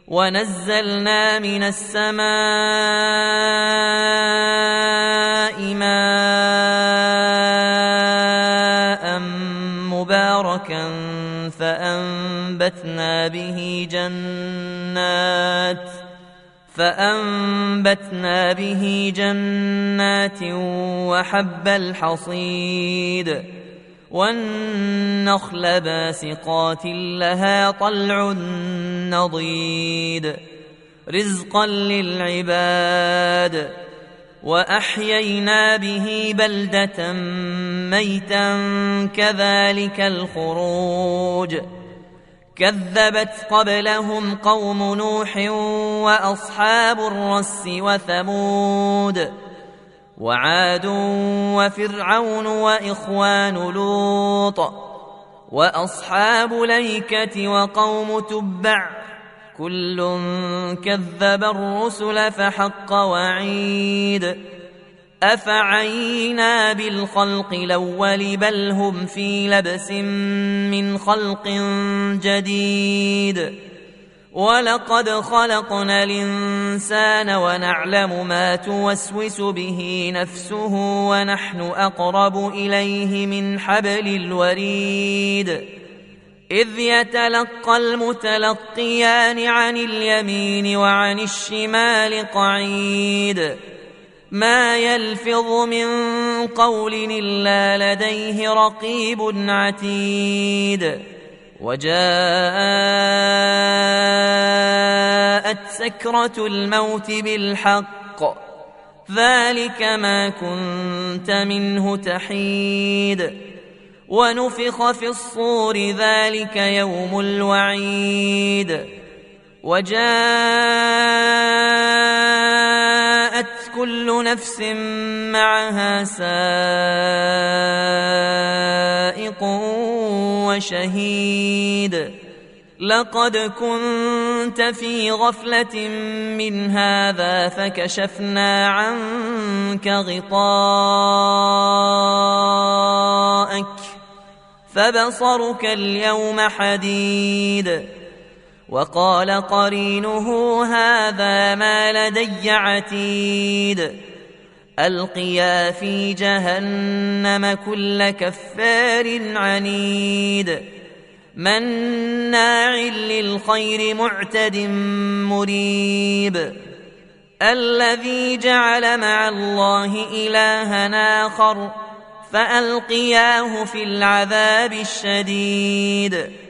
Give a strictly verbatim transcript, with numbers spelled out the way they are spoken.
ونزلنا من السماء ماء مباركا فأنبتنا به جنات فأنبتنا به جنات وحب الحصيد والنخل باسقات لها طلع نضيد رزقا للعباد وأحيينا به بلدة ميتا كذلك الخروج كذبت قبلهم قوم نوح وأصحاب الرس وثمود وعاد وفرعون وإخوان لوط وأصحاب الأيكة وقوم تبع كل كذب الرسل فحق وعيد أفعينا بالخلق الأول بل هم في لبس من خلق جديد ولقد خلقنا الإنسان ونعلم ما توسوس به نفسه ونحن أقرب إليه من حبل الوريد إذ يتلقى المتلقيان عن اليمين وعن الشمال قعيد ما يلفظ من قول إلا لديه رقيب عتيد وجاءت سكرة الموت بالحق ذلك ما كنت منه تحيد ونفخ في الصور ذلك يوم الوعيد وجاءت كل نفس معها سائق وشهيد لقد كنت في غفلة من هذا فكشفنا عنك غطاءك فبصرك اليوم حديد وقال قرينه هذا ما لدي عتيد ألقيا في جهنم كل كفار عنيد مناع للخير معتد مريب الذي جعل مع الله إلها آخر فألقياه في العذاب الشديد